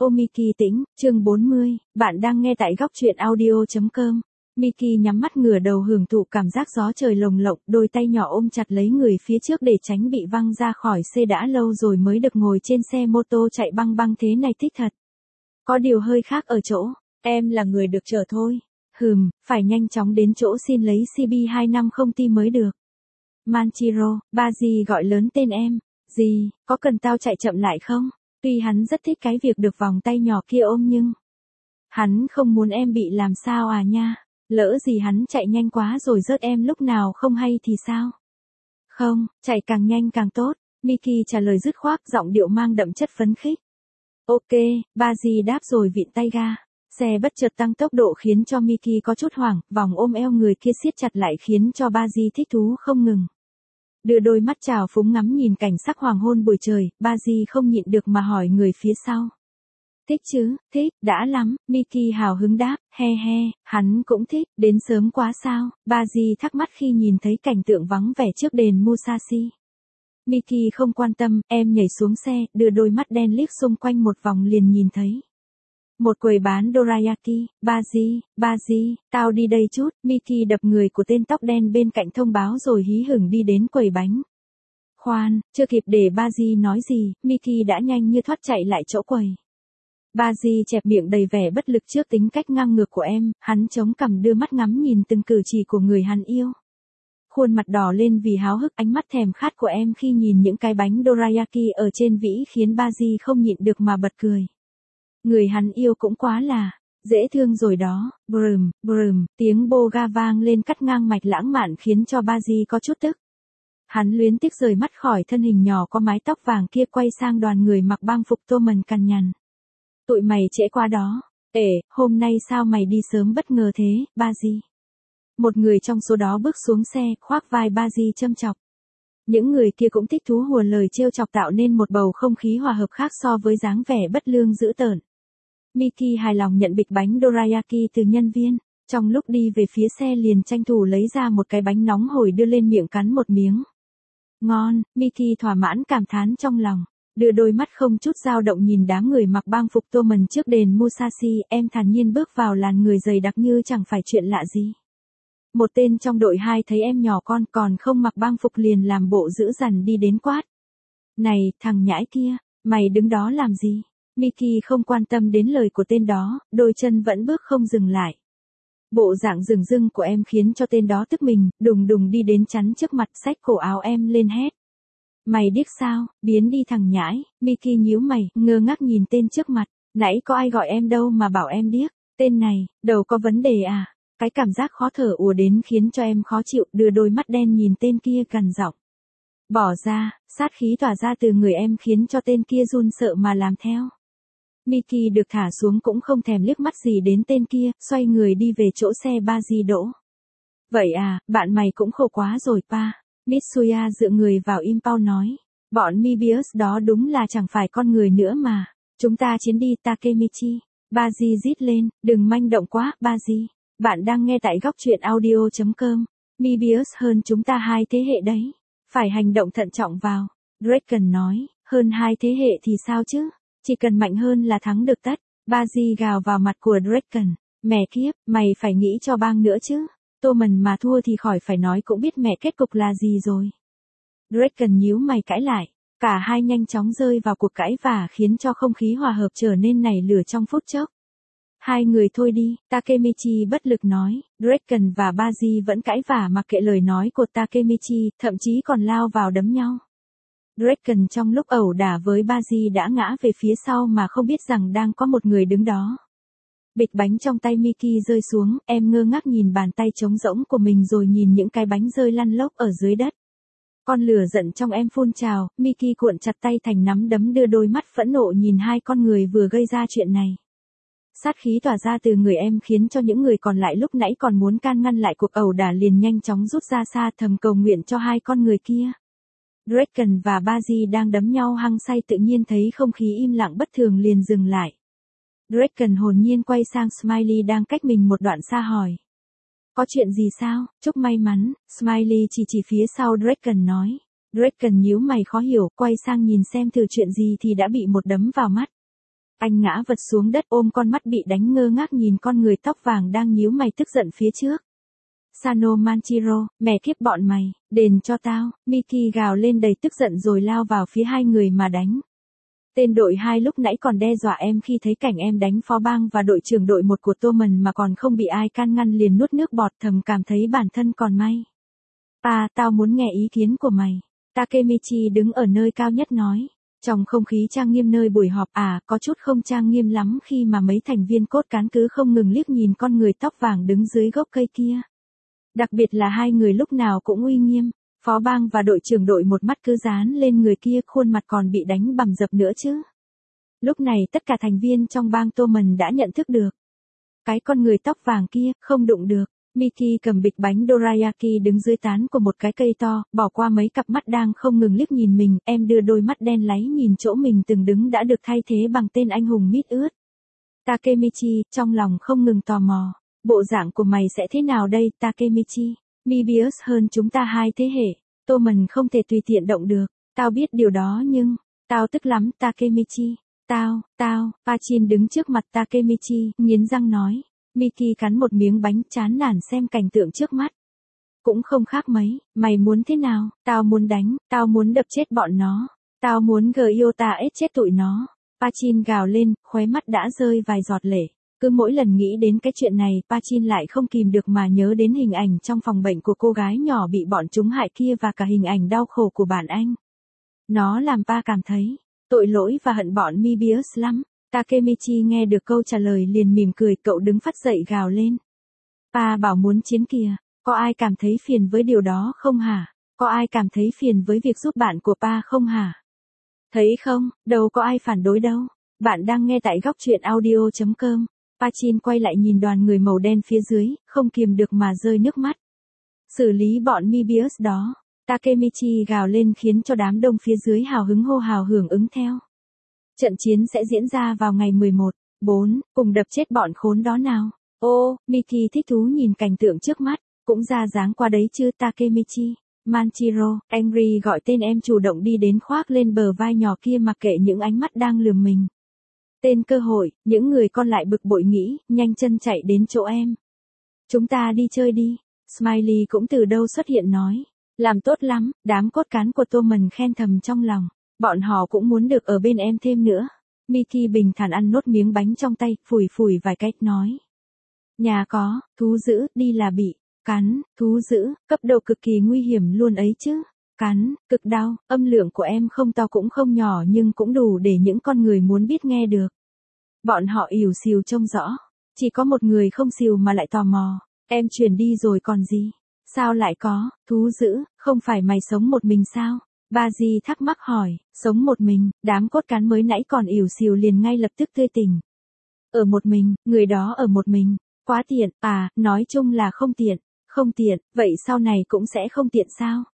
Miki tĩnh, chương 40, bạn đang nghe tại góc truyện audio.com. Miki nhắm mắt ngửa đầu hưởng thụ cảm giác gió trời lồng lộng, đôi tay nhỏ ôm chặt lấy người phía trước để tránh bị văng ra khỏi xe. Đã lâu rồi mới được ngồi trên xe mô tô chạy băng băng thế này, thích thật. Có điều hơi khác ở chỗ, em là người được chở thôi. Phải nhanh chóng đến chỗ xin lấy CB250T mới được. Manchiro, ba gì gọi lớn tên em. Gì, có cần tao chạy chậm lại không? Tuy hắn rất thích cái việc được vòng tay nhỏ kia ôm nhưng hắn không muốn em bị làm sao à nha. Lỡ gì hắn chạy nhanh quá rồi rớt em lúc nào không hay thì sao? Không, chạy càng nhanh càng tốt. Miki trả lời dứt khoát, giọng điệu mang đậm chất phấn khích. Ok, ba gì đáp rồi vịn tay ga. Xe bất chợt tăng tốc độ khiến cho Miki có chút hoảng, vòng ôm eo người kia siết chặt lại khiến cho ba di thích thú không ngừng. Đưa đôi mắt trào phúng ngắm nhìn cảnh sắc hoàng hôn buổi trời, ba di không nhịn được mà hỏi người phía sau. Thích chứ, thích, đã lắm, Miki hào hứng đáp, he, hắn cũng thích, đến sớm quá sao, ba di thắc mắc khi nhìn thấy cảnh tượng vắng vẻ trước đền Musashi. Miki không quan tâm, em nhảy xuống xe, đưa đôi mắt đen liếc xung quanh một vòng liền nhìn thấy một quầy bán dorayaki. Ba di, tao đi đây chút. Miki đập người của tên tóc đen bên cạnh thông báo rồi hí hửng đi đến quầy bánh. Khoan, chưa kịp để ba di nói gì, Miki đã nhanh như thoát chạy lại chỗ quầy. Ba di chẹp miệng đầy vẻ bất lực trước tính cách ngang ngược của em, hắn chống cằm đưa mắt ngắm nhìn từng cử chỉ của người hắn yêu. Khuôn mặt đỏ lên vì háo hức, ánh mắt thèm khát của em khi nhìn những cái bánh dorayaki ở trên vĩ khiến ba di không nhịn được mà bật cười. Người hắn yêu cũng quá là dễ thương rồi đó. Brum, tiếng bô ga vang lên cắt ngang mạch lãng mạn khiến cho ba di có chút tức. Hắn luyến tiếc rời mắt khỏi thân hình nhỏ có mái tóc vàng kia, quay sang đoàn người mặc băng phục tô mần cằn nhằn. Tụi mày trễ quá đó. Hôm nay sao mày đi sớm bất ngờ thế, ba di? Một người trong số đó bước xuống xe, khoác vai ba di châm chọc. Những người kia cũng thích thú hùa lời trêu chọc, tạo nên một bầu không khí hòa hợp khác so với dáng vẻ bất lương dữ tợn. Miki hài lòng nhận bịch bánh dorayaki từ nhân viên. Trong lúc đi về phía xe liền tranh thủ lấy ra một cái bánh nóng hổi đưa lên miệng cắn một miếng. Ngon, Miki thỏa mãn cảm thán trong lòng. Đưa đôi mắt không chút dao động nhìn đám người mặc băng phục tô mần trước đền Musashi, em thản nhiên bước vào làn người dày đặc như chẳng phải chuyện lạ gì. Một tên trong đội 2 thấy em nhỏ con còn không mặc băng phục liền làm bộ dữ dằn đi đến quát. Này, thằng nhãi kia, mày đứng đó làm gì? Miki không quan tâm đến lời của tên đó, đôi chân vẫn bước không dừng lại. Bộ dạng rừng rưng của em khiến cho tên đó tức mình, đùng đi đến chắn trước mặt, xách cổ áo em lên hét. Mày điếc sao, biến đi thằng nhãi. Miki nhíu mày, ngơ ngác nhìn tên trước mặt. Nãy có ai gọi em đâu mà bảo em điếc. Tên này, đầu có vấn đề à? Cái cảm giác khó thở ùa đến khiến cho em khó chịu, đưa đôi mắt đen nhìn tên kia gằn giọng. Bỏ ra, sát khí tỏa ra từ người em khiến cho tên kia run sợ mà làm theo. Miki được thả xuống cũng không thèm liếc mắt gì đến tên kia, xoay người đi về chỗ xe ba di đỗ. Vậy à, bạn mày cũng khổ quá rồi pa. Mitsuya dựa người vào impound nói. Bọn Mebius đó đúng là chẳng phải con người nữa mà. Chúng ta chiến đi Takemichi. Ba di rít lên, đừng manh động quá, ba di. Bạn đang nghe tại góc truyện audio.com. Mebius hơn chúng ta 2 thế hệ đấy. Phải hành động thận trọng vào. Draken nói, hơn 2 thế hệ thì sao chứ? Chỉ cần mạnh hơn là thắng được tất. Ba di gào vào mặt của Draken. Mẹ kiếp, mày phải nghĩ cho bang nữa chứ. Tô mần mà thua thì khỏi phải nói cũng biết mẹ kết cục là gì rồi. Draken nhíu mày cãi lại. Cả hai nhanh chóng rơi vào cuộc cãi vả khiến cho không khí hòa hợp trở nên nảy lửa trong phút chốc. Hai người thôi đi, Takemichi bất lực nói. Draken và Baji vẫn cãi vả mặc kệ lời nói của Takemichi, thậm chí còn lao vào đấm nhau. Draken trong lúc ẩu đả với Baji đã ngã về phía sau mà không biết rằng đang có một người đứng đó. Bịch bánh trong tay Miki rơi xuống, em ngơ ngác nhìn bàn tay trống rỗng của mình rồi nhìn những cái bánh rơi lăn lóc ở dưới đất. Con lửa giận trong em phun trào, Miki cuộn chặt tay thành nắm đấm, đưa đôi mắt phẫn nộ nhìn hai con người vừa gây ra chuyện này. Sát khí tỏa ra từ người em khiến cho những người còn lại lúc nãy còn muốn can ngăn lại cuộc ẩu đả liền nhanh chóng rút ra xa, thầm cầu nguyện cho hai con người kia. Draken và Baji đang đấm nhau hăng say tự nhiên thấy không khí im lặng bất thường liền dừng lại. Draken hồn nhiên quay sang Smiley đang cách mình một đoạn xa hỏi. Có chuyện gì sao, chúc may mắn, Smiley chỉ phía sau Draken nói. Draken nhíu mày khó hiểu, quay sang nhìn xem thử chuyện gì thì đã bị một đấm vào mắt. Anh ngã vật xuống đất ôm con mắt bị đánh ngơ ngác nhìn con người tóc vàng đang nhíu mày tức giận phía trước. Sano Manchiro, mẹ kiếp bọn mày, đền cho tao, Miki gào lên đầy tức giận rồi lao vào phía hai người mà đánh. Tên đội 2 lúc nãy còn đe dọa em khi thấy cảnh em đánh phó bang và đội trưởng đội 1 của Toman mà còn không bị ai can ngăn liền nuốt nước bọt thầm cảm thấy bản thân còn may. Tao muốn nghe ý kiến của mày. Takemichi đứng ở nơi cao nhất nói. Trong không khí trang nghiêm nơi buổi họp có chút không trang nghiêm lắm khi mà mấy thành viên cốt cán cứ không ngừng liếc nhìn con người tóc vàng đứng dưới gốc cây kia. Đặc biệt là hai người lúc nào cũng uy nghiêm, phó bang và đội trưởng đội một mắt cứ dán lên người kia khuôn mặt còn bị đánh bầm dập nữa chứ. Lúc này tất cả thành viên trong bang Toman đã nhận thức được. Cái con người tóc vàng kia không đụng được. Miki cầm bịch bánh dorayaki đứng dưới tán của một cái cây to, bỏ qua mấy cặp mắt đang không ngừng liếc nhìn mình, em đưa đôi mắt đen láy nhìn chỗ mình từng đứng đã được thay thế bằng tên anh hùng mít ướt. Takemichi, trong lòng không ngừng tò mò. Bộ dạng của mày sẽ thế nào đây, Takemichi? Mobius hơn chúng ta 2 thế hệ. Toman không thể tùy tiện động được. Tao biết điều đó nhưng... Tao tức lắm, Takemichi. Pachin đứng trước mặt Takemichi, nghiến răng nói. Miki cắn một miếng bánh chán nản xem cảnh tượng trước mắt. Cũng không khác mấy, mày muốn thế nào? Tao muốn đánh, tao muốn đập chết bọn nó. Tao muốn Gyota ết chết tụi nó. Pachin gào lên, khóe mắt đã rơi vài giọt lệ. Cứ mỗi lần nghĩ đến cái chuyện này, Pachin lại không kìm được mà nhớ đến hình ảnh trong phòng bệnh của cô gái nhỏ bị bọn chúng hại kia và cả hình ảnh đau khổ của bạn anh. Nó làm Pa cảm thấy tội lỗi và hận bọn Mobius lắm. Takemichi nghe được câu trả lời liền mỉm cười, cậu đứng phắt dậy gào lên. Pa bảo muốn chiến kìa, có ai cảm thấy phiền với điều đó không hả? Có ai cảm thấy phiền với việc giúp bạn của Pa không hả? Thấy không, đâu có ai phản đối đâu. Bạn đang nghe tại góc truyện audio.com. Pachin quay lại nhìn đoàn người màu đen phía dưới, không kiềm được mà rơi nước mắt. Xử lý bọn Mobius đó. Takemichi gào lên khiến cho đám đông phía dưới hào hứng hô hào hưởng ứng theo. Trận chiến sẽ diễn ra vào ngày 11/4, cùng đập chết bọn khốn đó nào. Ô, Miki thích thú nhìn cảnh tượng trước mắt, cũng ra dáng qua đấy chứ Takemichi. Manchiro, Angry gọi tên em chủ động đi đến khoác lên bờ vai nhỏ kia mặc kệ những ánh mắt đang lườm mình. Tên cơ hội, những người còn lại bực bội nghĩ, nhanh chân chạy đến chỗ em. Chúng ta đi chơi đi. Smiley cũng từ đâu xuất hiện nói. Làm tốt lắm, đám cốt cán của Toman khen thầm trong lòng. Bọn họ cũng muốn được ở bên em thêm nữa. Miki bình thản ăn nốt miếng bánh trong tay, phủi phủi vài cách nói. Nhà có, thú dữ, đi là bị cắn, thú dữ, cấp độ cực kỳ nguy hiểm luôn ấy chứ. Cắn, cực đau, âm lượng của em không to cũng không nhỏ nhưng cũng đủ để những con người muốn biết nghe được. Bọn họ ỉu xìu trông rõ. Chỉ có một người không xìu mà lại tò mò. Em chuyển đi rồi còn gì? Sao lại có, thú dữ, không phải mày sống một mình sao? Ba Di thắc mắc hỏi, sống một mình, đám cốt cán mới nãy còn ỉu xìu liền ngay lập tức tươi tỉnh. Ở một mình, người đó ở một mình, quá tiện, nói chung là không tiện, vậy sau này cũng sẽ không tiện sao?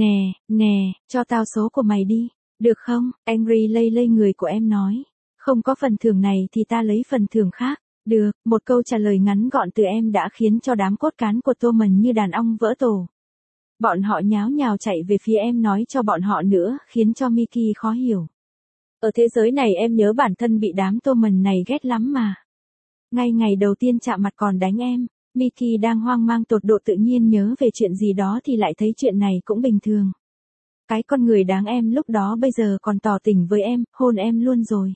Nè, cho tao số của mày đi, được không? Angry lây người của em nói, không có phần thưởng này thì ta lấy phần thưởng khác. Được, một câu trả lời ngắn gọn từ em đã khiến cho đám cốt cán của Toman như đàn ong vỡ tổ. Bọn họ nháo nhào chạy về phía em nói cho bọn họ nữa, khiến cho Miki khó hiểu. Ở thế giới này em nhớ bản thân bị đám Toman này ghét lắm mà. Ngay ngày đầu tiên chạm mặt còn đánh em, Miki đang hoang mang tột độ tự nhiên nhớ về chuyện gì đó thì lại thấy chuyện này cũng bình thường. Cái con người đáng em lúc đó bây giờ còn tỏ tình với em, hôn em luôn rồi.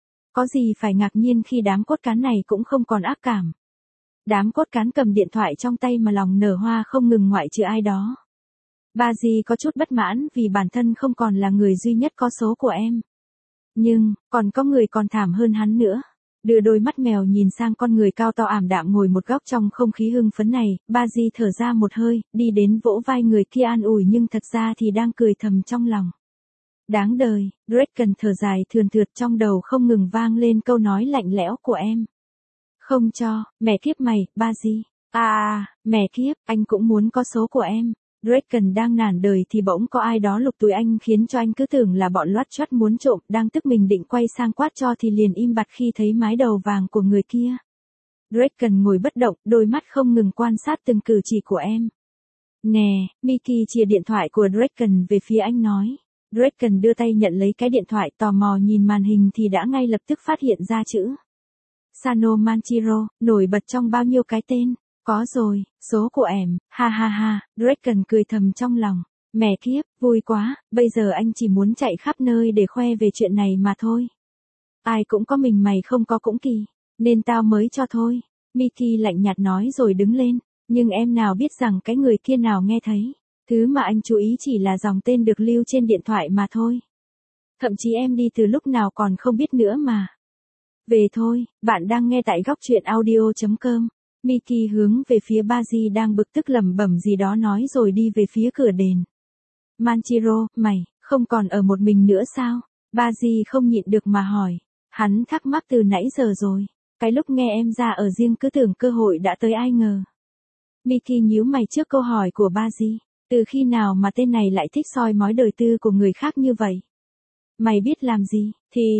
Có gì phải ngạc nhiên khi đám cốt cán này cũng không còn ác cảm. Đám cốt cán cầm điện thoại trong tay mà lòng nở hoa không ngừng ngoại trừ ai đó. Ba Di có chút bất mãn vì bản thân không còn là người duy nhất có số của em. Nhưng, còn có người còn thảm hơn hắn nữa. Đưa đôi mắt mèo nhìn sang con người cao to ảm đạm ngồi một góc trong không khí hưng phấn này, Ba Di thở ra một hơi, đi đến vỗ vai người kia an ủi nhưng thật ra thì đang cười thầm trong lòng. Đáng đời, Draken thở dài thườn thượt trong đầu không ngừng vang lên câu nói lạnh lẽo của em. Không cho, mẹ kiếp mày, Ba Di. Mẹ kiếp, anh cũng muốn có số của em. Draken đang nản đời thì bỗng có ai đó lục túi anh khiến cho anh cứ tưởng là bọn loát choát muốn trộm, đang tức mình định quay sang quát cho thì liền im bặt khi thấy mái đầu vàng của người kia. Draken ngồi bất động, đôi mắt không ngừng quan sát từng cử chỉ của em. Nè, Miki chìa điện thoại của Draken về phía anh nói. Draken đưa tay nhận lấy cái điện thoại, tò mò nhìn màn hình thì đã ngay lập tức phát hiện ra chữ Sano Manchiro, nổi bật trong bao nhiêu cái tên. Có rồi, số của em, ha ha ha, Draken cười thầm trong lòng. Mẹ kiếp, vui quá, bây giờ anh chỉ muốn chạy khắp nơi để khoe về chuyện này mà thôi. Ai cũng có mình mày không có cũng kỳ, nên tao mới cho thôi. Mickey lạnh nhạt nói rồi đứng lên, nhưng em nào biết rằng cái người kia nào nghe thấy. Thứ mà anh chú ý chỉ là dòng tên được lưu trên điện thoại mà thôi. Thậm chí em đi từ lúc nào còn không biết nữa mà. Về thôi, bạn đang nghe tại góc truyện audio.com. Mickey hướng về phía Baji đang bực tức lẩm bẩm gì đó nói rồi đi về phía cửa đền. Manchiro, mày, không còn ở một mình nữa sao? Baji không nhịn được mà hỏi. Hắn thắc mắc từ nãy giờ rồi. Cái lúc nghe em ra ở riêng cứ tưởng cơ hội đã tới ai ngờ. Mickey nhíu mày trước câu hỏi của Baji. Từ khi nào mà tên này lại thích soi mói đời tư của người khác như vậy? Mày biết làm gì?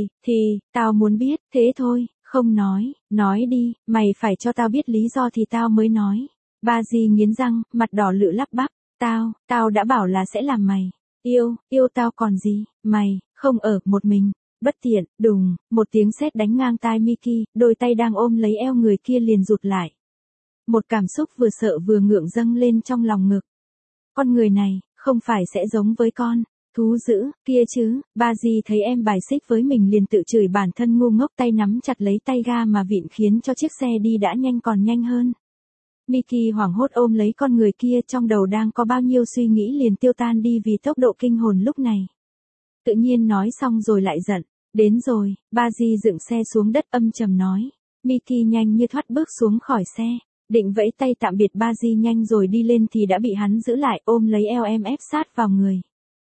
Tao muốn biết, thế thôi, không nói đi, mày phải cho tao biết lý do thì tao mới nói. Baji nghiến răng, mặt đỏ lựu lắp bắp, tao đã bảo là sẽ làm mày. Yêu tao còn gì, mày, không ở một mình. Bất tiện, đùng, một tiếng sét đánh ngang tai Mickey, đôi tay đang ôm lấy eo người kia liền rụt lại. Một cảm xúc vừa sợ vừa ngượng dâng lên trong lòng ngực. Con người này, không phải sẽ giống với con thú dữ kia chứ? Baji thấy em bài xích với mình liền tự chửi bản thân ngu ngốc, tay nắm chặt lấy tay ga mà vịn khiến cho chiếc xe đi đã nhanh còn nhanh hơn. Mickey hoảng hốt ôm lấy con người kia, trong đầu đang có bao nhiêu suy nghĩ liền tiêu tan đi vì tốc độ kinh hồn lúc này. Tự nhiên nói xong rồi lại giận. Đến rồi, Baji dựng xe xuống đất âm trầm nói. Mickey nhanh như thoát bước xuống khỏi xe. Định vẫy tay tạm biệt Baji nhanh rồi đi lên thì đã bị hắn giữ lại, ôm lấy eo em ép sát vào người.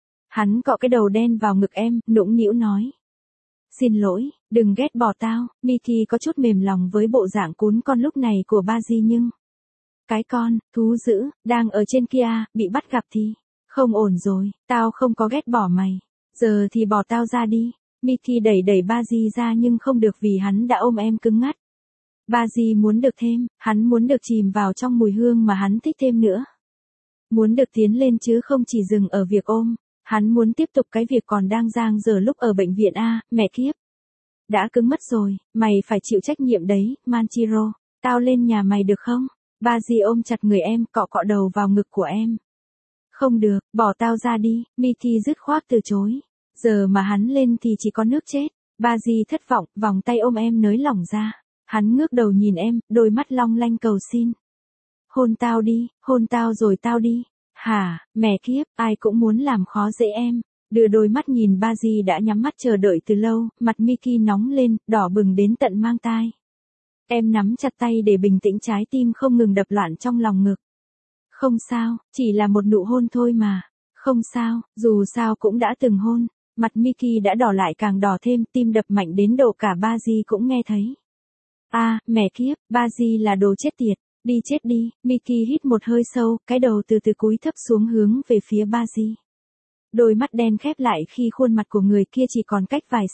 Hắn cọ cái đầu đen vào ngực em, nũng nĩu nói. Xin lỗi, đừng ghét bỏ tao. Mickey có chút mềm lòng với bộ dạng cún con lúc này của Baji nhưng... Cái con, thú dữ, đang ở trên kia, bị bắt gặp thì... Không ổn rồi, tao không có ghét bỏ mày. Giờ thì bỏ tao ra đi. Mickey đẩy Baji ra nhưng không được vì hắn đã ôm em cứng ngắt. Baji muốn được thêm, hắn muốn được chìm vào trong mùi hương mà hắn thích thêm nữa. Muốn được tiến lên chứ không chỉ dừng ở việc ôm. Hắn muốn tiếp tục cái việc còn đang dang dở lúc ở bệnh viện a, mẹ kiếp. Đã cứng mất rồi, mày phải chịu trách nhiệm đấy, Manchiro. Tao lên nhà mày được không? Baji ôm chặt người em, cọ cọ đầu vào ngực của em. Không được, bỏ tao ra đi, Mickey dứt khoát từ chối. Giờ mà hắn lên thì chỉ có nước chết. Baji thất vọng, vòng tay ôm em nới lỏng ra. Hắn ngước đầu nhìn em, đôi mắt long lanh cầu xin. Hôn tao đi, hôn tao rồi tao đi. Hả, mẹ kiếp, ai cũng muốn làm khó dễ em. Đưa đôi mắt nhìn Baji đã nhắm mắt chờ đợi từ lâu, mặt Mickey nóng lên, đỏ bừng đến tận mang tai. Em nắm chặt tay để bình tĩnh, trái tim không ngừng đập loạn trong lòng ngực. Không sao, chỉ là một nụ hôn thôi mà. Không sao, dù sao cũng đã từng hôn. Mặt Mickey đã đỏ lại càng đỏ thêm, tim đập mạnh đến độ cả Baji cũng nghe thấy. Mẹ kiếp, Baji là đồ chết tiệt. Đi chết đi, Mickey hít một hơi sâu, cái đầu từ từ cúi thấp xuống hướng về phía Baji. Đôi mắt đen khép lại khi khuôn mặt của người kia chỉ còn cách vài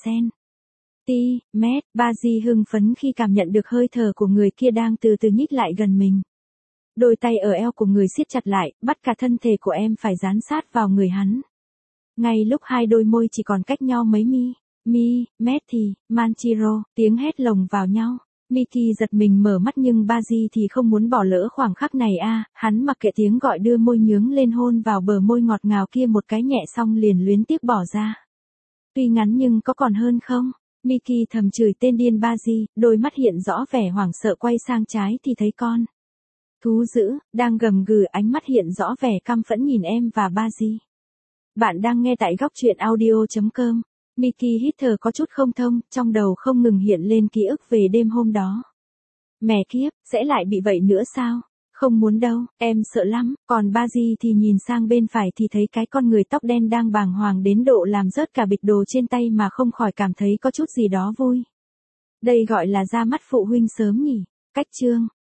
mét. Baji hưng phấn khi cảm nhận được hơi thở của người kia đang từ từ nhích lại gần mình. Đôi tay ở eo của người siết chặt lại, bắt cả thân thể của em phải dán sát vào người hắn. Ngay lúc hai đôi môi chỉ còn cách nhau mấy mét thì, Manchiro, tiếng hét lồng vào nhau. Mickey giật mình mở mắt nhưng Baji thì không muốn bỏ lỡ khoảng khắc này hắn mặc kệ tiếng gọi đưa môi nhướng lên hôn vào bờ môi ngọt ngào kia một cái nhẹ xong liền luyến tiếc bỏ ra. Tuy ngắn nhưng có còn hơn không? Mickey thầm chửi tên điên Baji, đôi mắt hiện rõ vẻ hoảng sợ quay sang trái thì thấy con. Thú dữ, đang gầm gừ, ánh mắt hiện rõ vẻ căm phẫn nhìn em và Baji. Bạn đang nghe tại góc truyện audio.com. Mickey hít thở có chút không thông, trong đầu không ngừng hiện lên ký ức về đêm hôm đó. Mẹ kiếp, sẽ lại bị vậy nữa sao? Không muốn đâu, em sợ lắm. Còn Baji thì nhìn sang bên phải thì thấy cái con người tóc đen đang bàng hoàng đến độ làm rớt cả bịch đồ trên tay mà không khỏi cảm thấy có chút gì đó vui. Đây gọi là ra mắt phụ huynh sớm nhỉ? Cách chương